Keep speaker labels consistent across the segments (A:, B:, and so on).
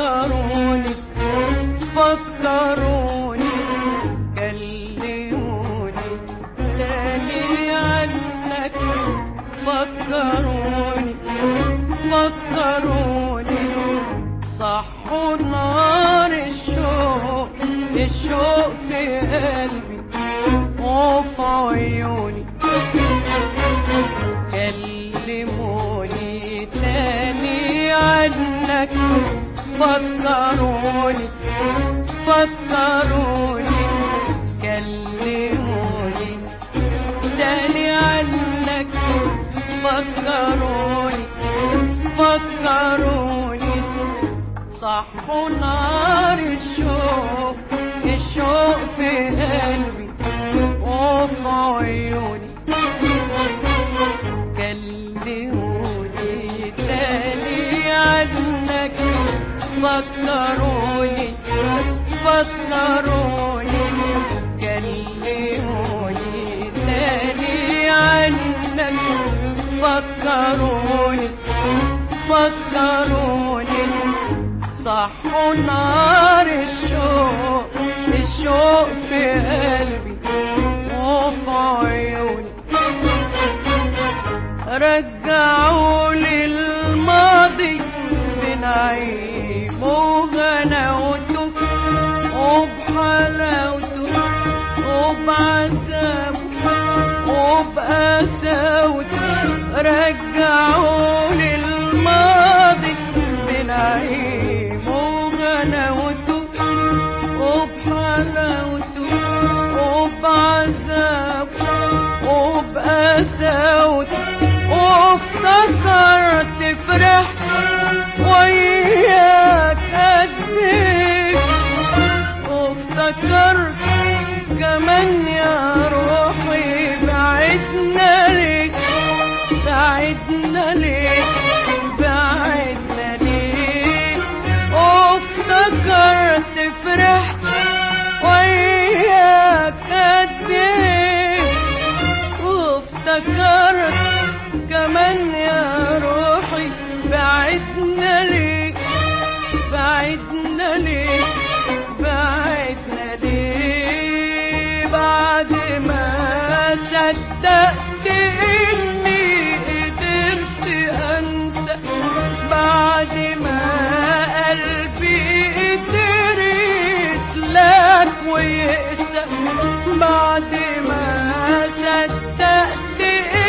A: فكروني فكروني كلموني تاني عنك فكروني فكروني صحوا نار الشوق الشوق في قلبي وفي عيوني كلموني تاني عنك فكروني فكروني كلموني تاني عنك فكروني فكروني صحوا نار الشوق الشوق في قلبي وفي عيوني كلموني تاني عنك فكروني فكروني كلموني تاني عنك فكروني فكروني صحوا نار الشوق الشوق في قلبي وفي عيوني رجعوا لي الماضي بنعيم وغناوته وبحلاوته وبعذابه وبقساوته رجعوا لي الماضي بنعيم وغناوته وبحلاوته وبعذابه وبقساوته وافتكرت فرحت وياك قد ايه وافتكرت كمان يا روحي بعدنا ليك بعدنا ليك بعدنا ليك وافتكرت فرحت وياك قد ايه وافتكرت كمان يا روحي بعدنا ليك بعدنا ليك بعدنا ليك بعد ما صدقت اني قدرت انسى بعد ما قلبي قدر يسلك ويقسى بعد ما صدقت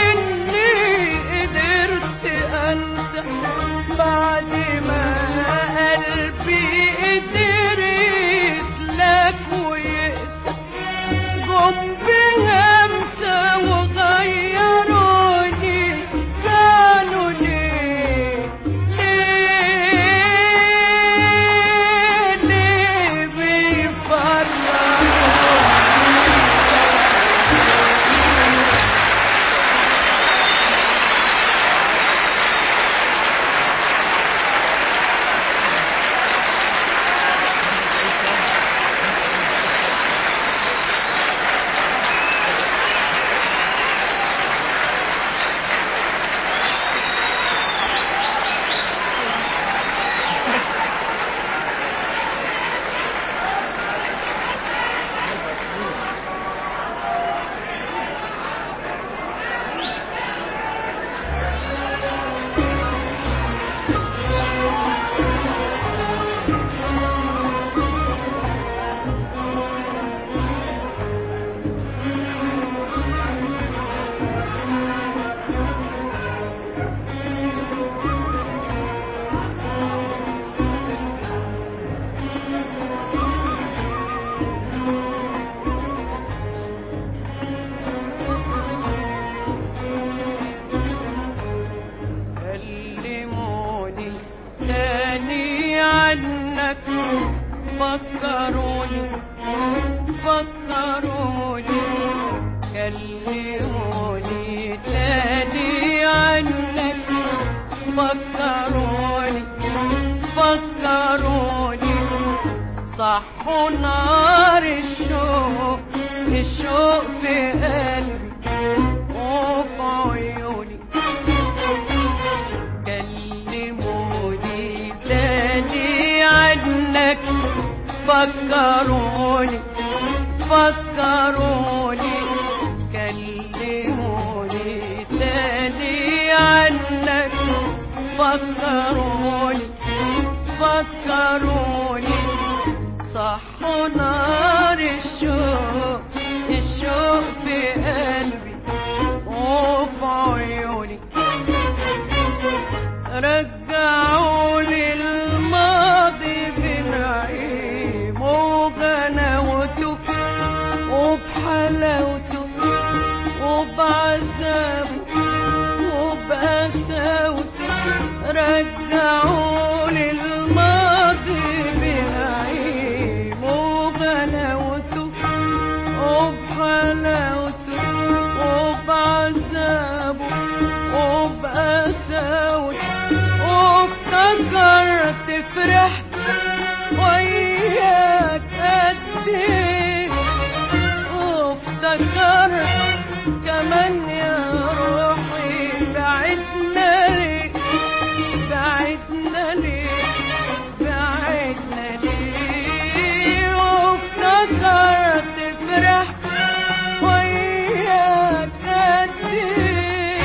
A: بعد ما قلبي قدر يسلك ويقسى جم بهمسة وغيروني كانوا ليه ليه بيفرقوني فكروني فكروني كلموني تاني عنك فكروني فكروني صحوا نار الشوق الشوق في قلبي وفي عيوني كلموني تاني عنك وبغلاوته وبعذابه وبقساوته رجعوني الماضي بنعيم وغلاوته وبغلاوته وبعذابه وبقساوته وافتكرت فرحت وياك قد ايه وافتكرت كمان يا روحي بعدنا ليه بعدنا ليه بعدنا ليه وافتكرت فرحت وياك قد ايه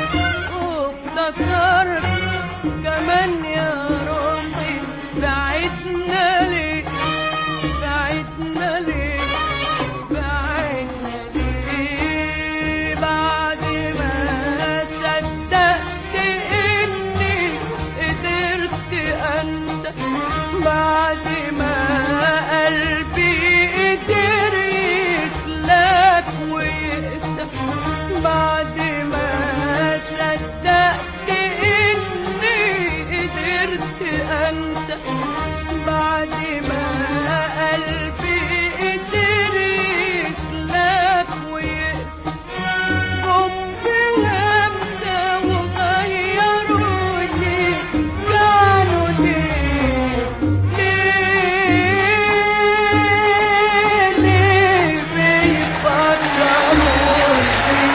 A: وافتكرت كمان يا روحي بعدنا ليه بعدنا ليه بعدنا ليه بعد ما صدقت اني قدرت انسى بعد ما قلبي قدر يسلك ويقسى بعد ما صدقت اني قدرت انسى بعد ما قلبي قدر يسلك ويقسى جم بهمسة وغيروني كانوا ليه ليه بيفكروني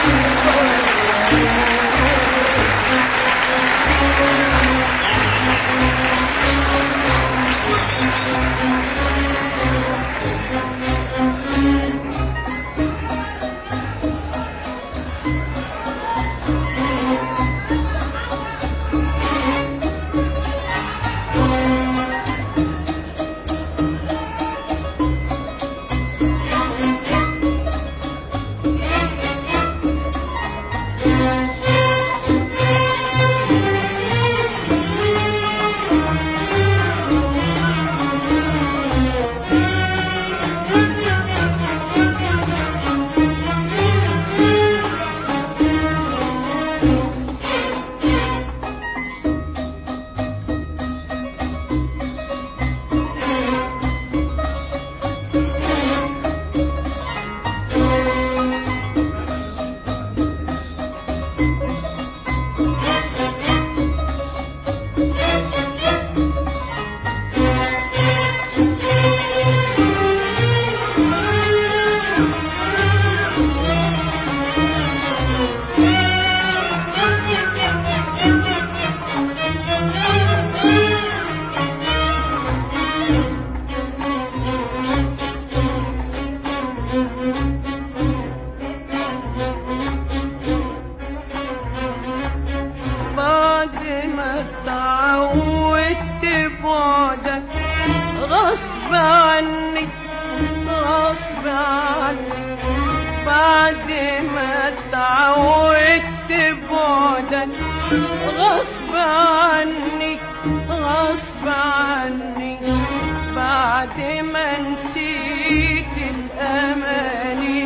A: بعد ما اتعودت بعدك غصب عني غصب عني بعد ما اتعودت بعدك غصب عني غصب عني بعد ما نسيت الأماني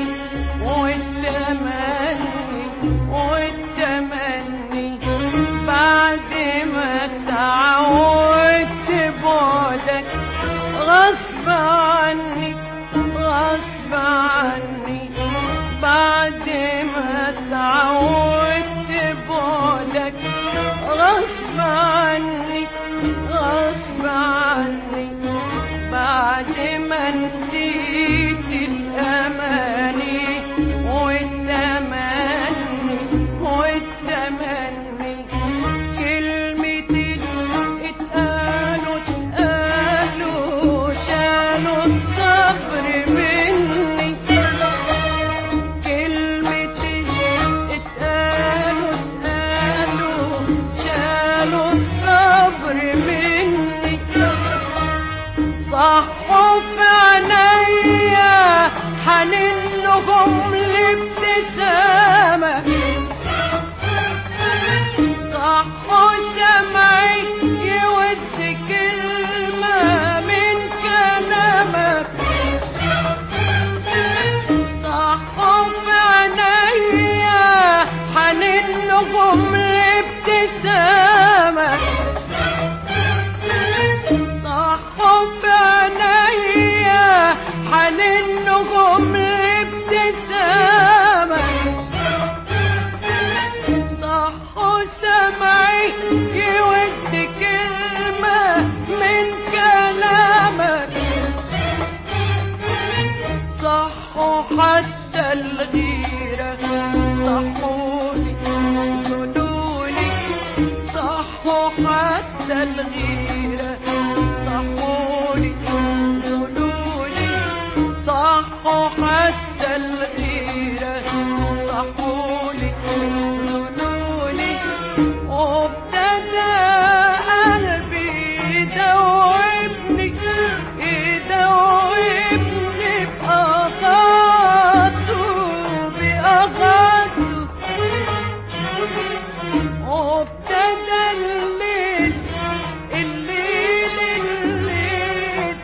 A: والتمني والتمني بعد ما اتعودت بعدك غصب عني غصب عني بعد ما اتعودت بعدك غصب عني غصب عني بعد ما الغيرة صحوني زنوني صحوا حتى الغيرة صحوني زنوني صحوا حتى الغيرة صحوني زنوني وابتدى قلبي يدوبني يدوبني بأغاته بأغاته وابتدى الليل الليل الليل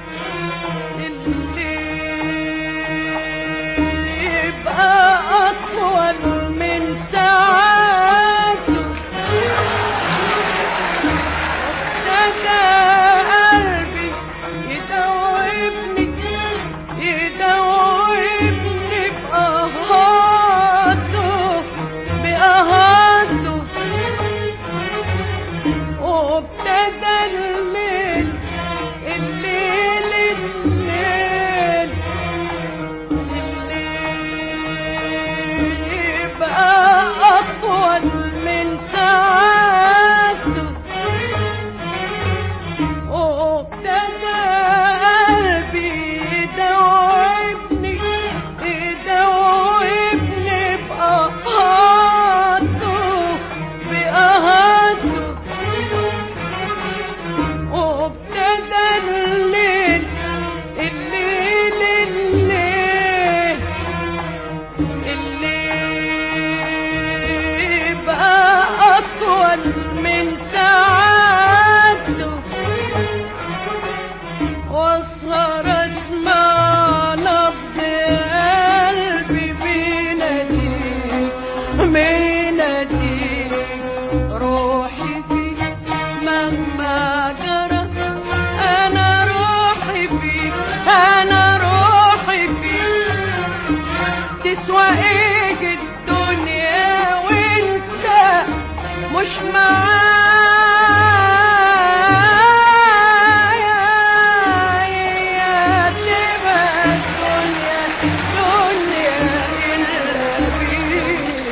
A: الليل يبقى أطول من ساعاته وابتدى قلبي يدوبني يدوبني بأهاته بأهاته وابتدى الليل الليل الليل الليل يبقى أطول من ساعاته وابتدى قلبي يدوبني يدوبني بأهاته بأهاته وابتدى الليل الليل الليل الليل يبقى أطول من ساعاته واسهر اسمع نبض قلبي بيناديك بيناديك روحي فيك مهما جرى انا روحي فيك انا روحي فيك تسوى ايه الدنيا وانت مش معايا تبقى الدنيا دنيا إلا بيك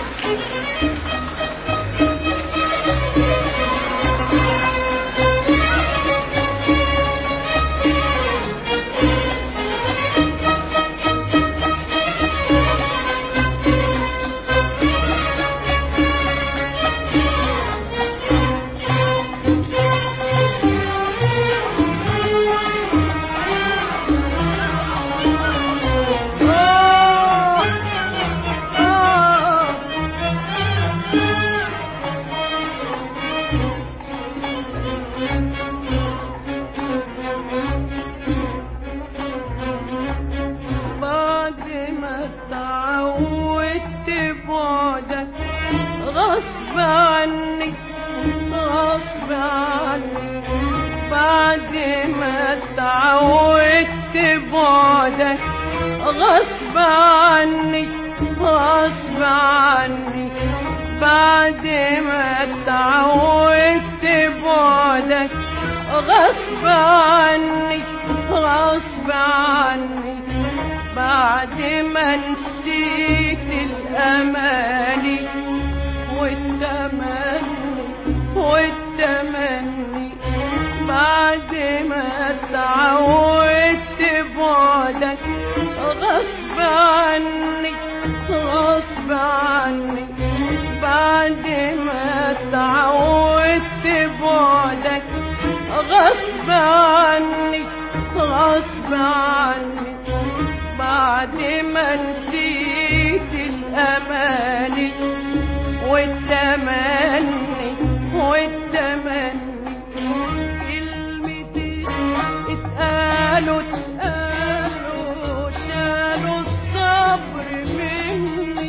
A: بعد ما اتعودت بعدك غصب عني غصب عني بعد ما اتعودت بعدك غصب عني غصب عني بعد ما اتعودت بعدك غصب عني غصب عني بعد ما نسيت الأماني والتمني والتمني بعد ما اتعودت بعدك غصب عني غصب عني بعد ما اتعودت بعدك غصب عني غصب عني بعد ما نسيت الأماني والتمني والتمني كلمتين اتقالوا اتقالوا شالوا الصبر مني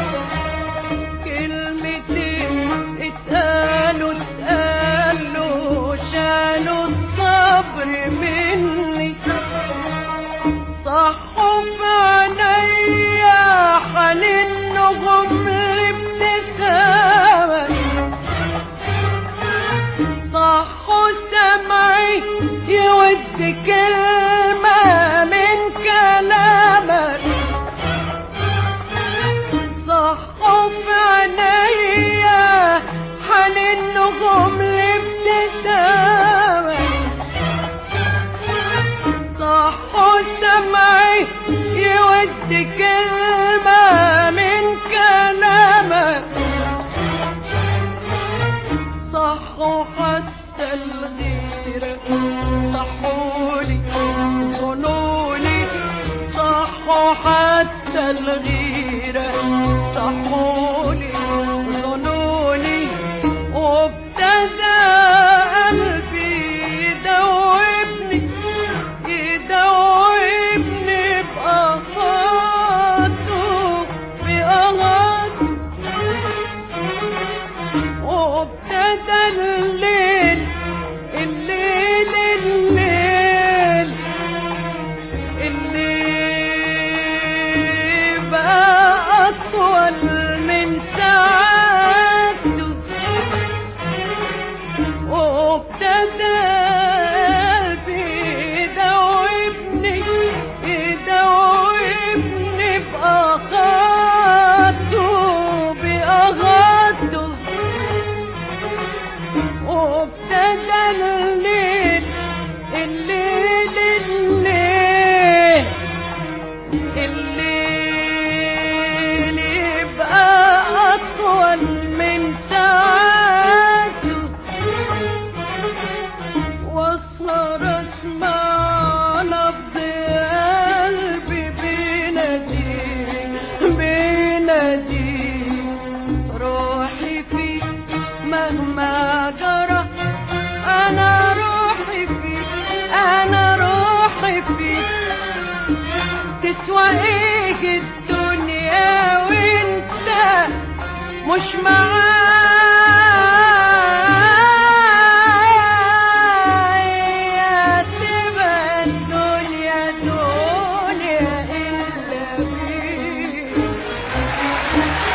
A: كلمتين اتقالوا اتقالوا شالوا الصبر مني صحوا في عينيا كلمة من كلامك صحوا حتى الغيرة، صحولي ظنوني، صحوا حتى الغيرة، صحولي ظنوني، وابتدى قلبي يدوبني يدوبني بأغاته بأغاته، وابتدى الليل الليل الليل الليل بقى أطول من ساعته، وابتدى قلبي يدوبني يدوبني بأغاته بأغاته، وابتدى الليل الليل الليل الليل يبقى أطول من ساعته، واسهر اسمع نبض قلبي بيناديك بيناديك، روحي فيك مهما جرى، أنا روحي فيك أنا روحي فيك، تسوى إيه الدنيا وانت مش معايا، تبقى الدنيا دنيا إلا بيك.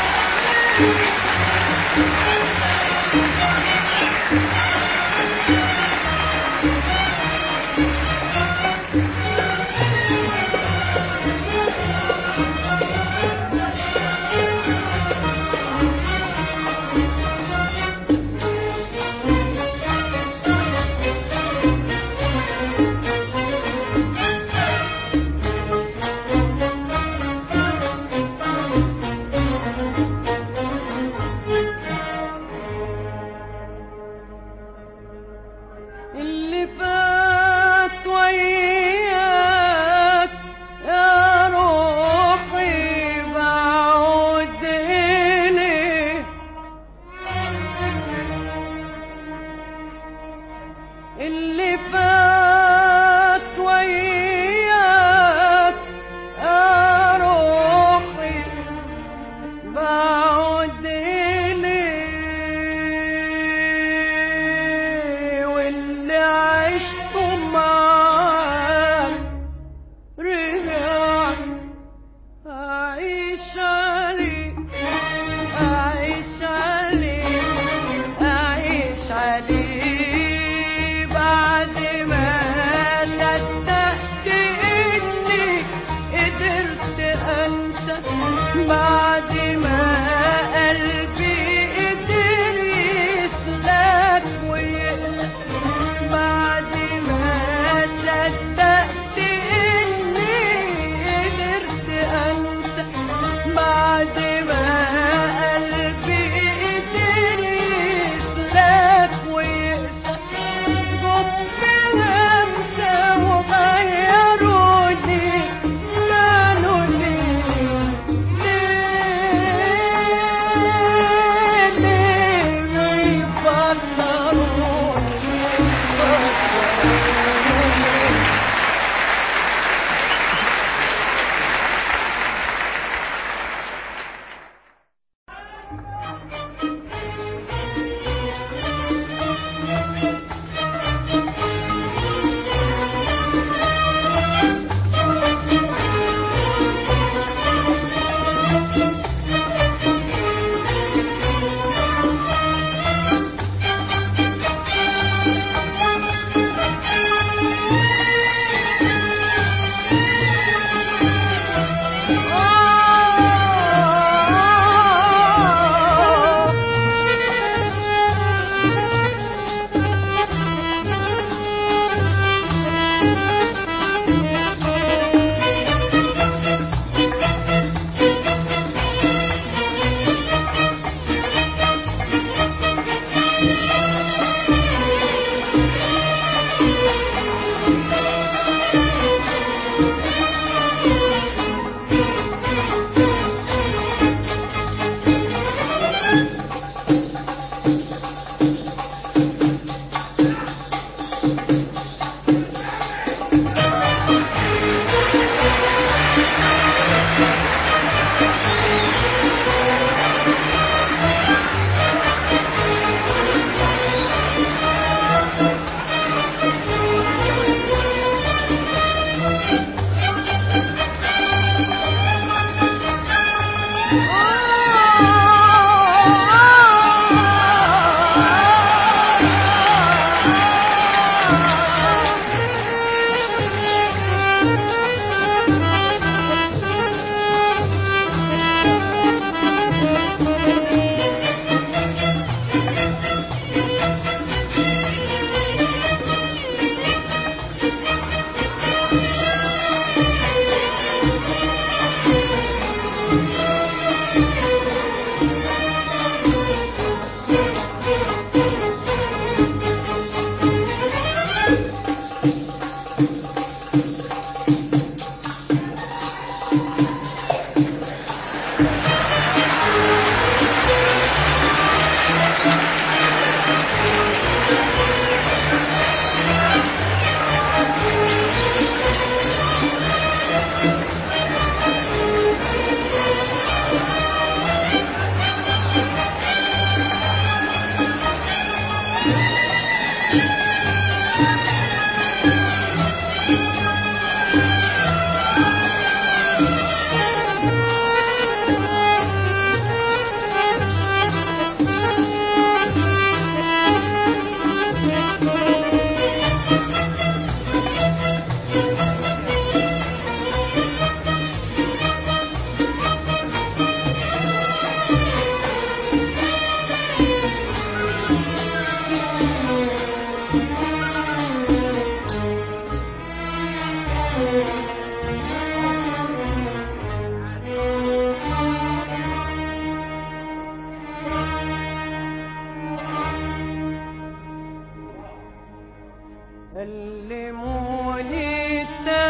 A: كلموني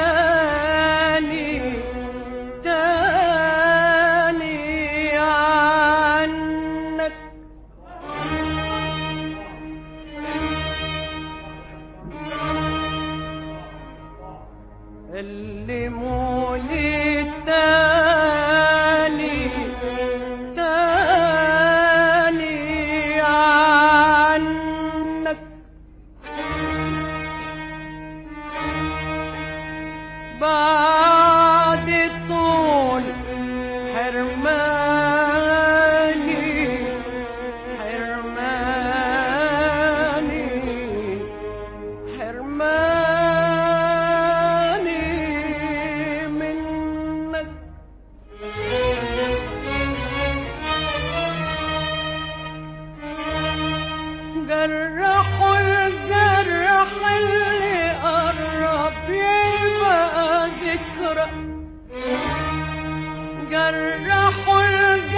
A: تاني تاني عنك، كلموني تاني تاني عنك، بعد طول حرماني حرماني حرماني منك، جرحوا الجرح اللي قرب يبقى ذكرى، جرحوا الجرح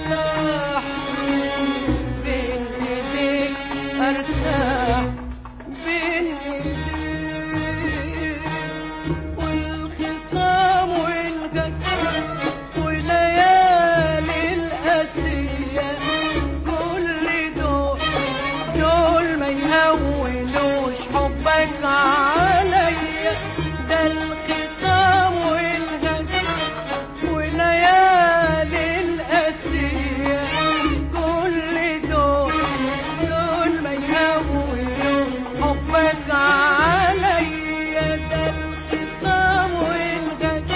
A: ارتاح بين ايديك ارتاح بين ايديك والخصام والجد وليالي القاسية كل دول ما يهونوش حبك عليا ده الخصام والجد وليالي القاسية كل دول ما يهونوش حبك عليا ده الخصام والجد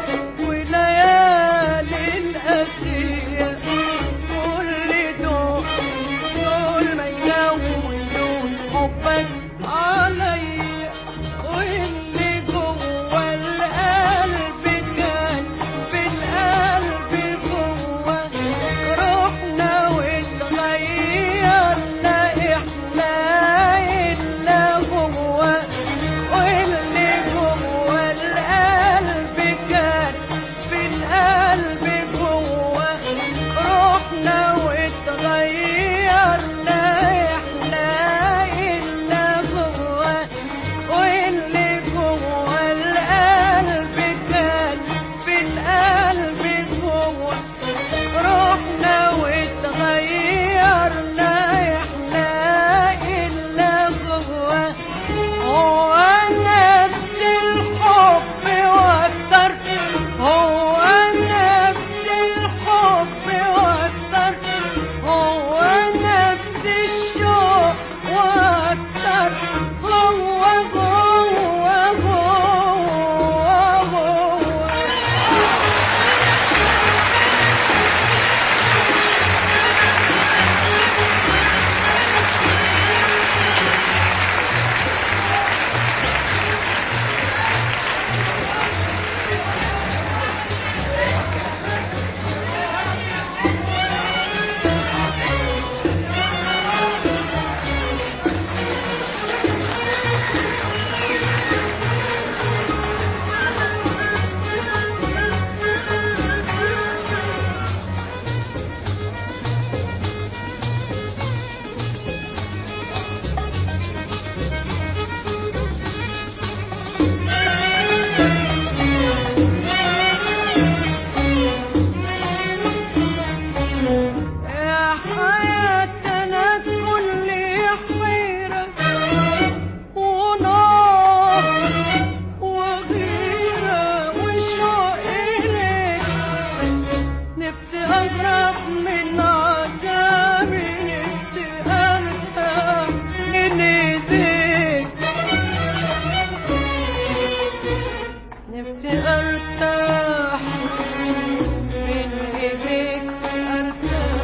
A: وليالي القاسية كل دول ما يهونوش حبك عليا واللي جوه القلب كان في القلب جوه روحنا واتغيرنا احنا الا جوه واللي جوه القلب كان في القلب جوه روحنا واتغيرنا احنا الا جوه واللي جوه القلب كان في القلب جوه روحنا واتغيرنا احنا الا جوه هو نفس الحب واكتر هو نفس الحب واكتر هو نفس الشوق واكتر هو جوه جوه يا حياتنا كل حيرة ونار وغيرة وشوق إليك نفسي أهرب من عذابي نفسي أرتاح من إيديك نفسي أرتاح من إيديك أرتاح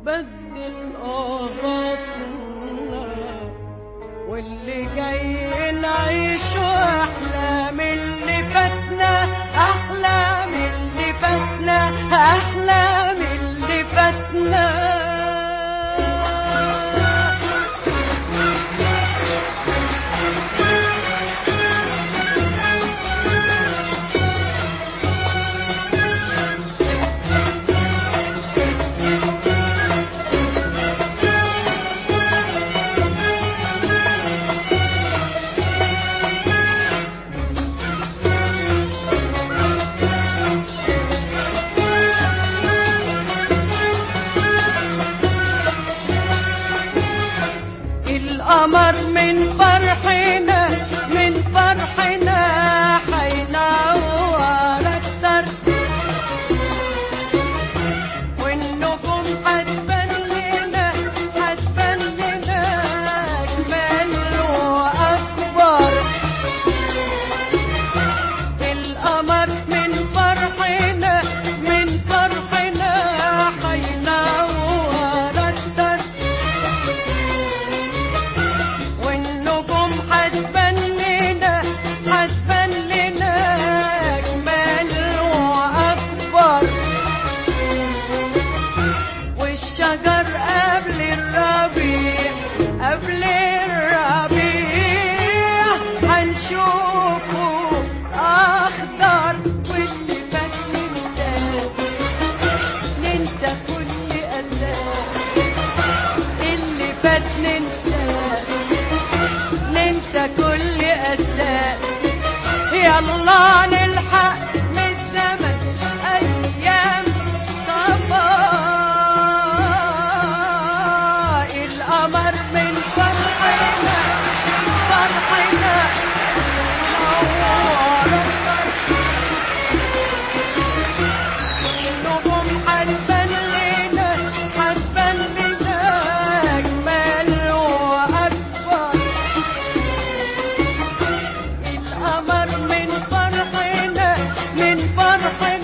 A: بدل قهرتنا، واللي جاي نعيشه أحلى من اللي فاتنا، أحلى من اللي فاتنا، أحلى من اللي فاتنا. القمر من فرحنا، من فرحنا حينور أكتر، والنجوم حتبان لنا، حتبان لنا أجمل وأكبر. القمر من فرحنا، من فرحنا حينور أكتر، والنجوم حتبان لنا، حتبان لنا أجمل وأكبر. والشجر قبل الربيع، قبل الربيع هنشوفه أخضر. واللي فات ننسى، ننسى كل أساس، اللي فات ننسى، ننسى كل أساس. يلا نلحق من الزمن أيام صفاء. القمر من فرحنا، فرحنا منور أكتر، النجوم حتبان لنا، حتبان لنا أجمل وأكبر. القمر من فرحنا، من فرحنا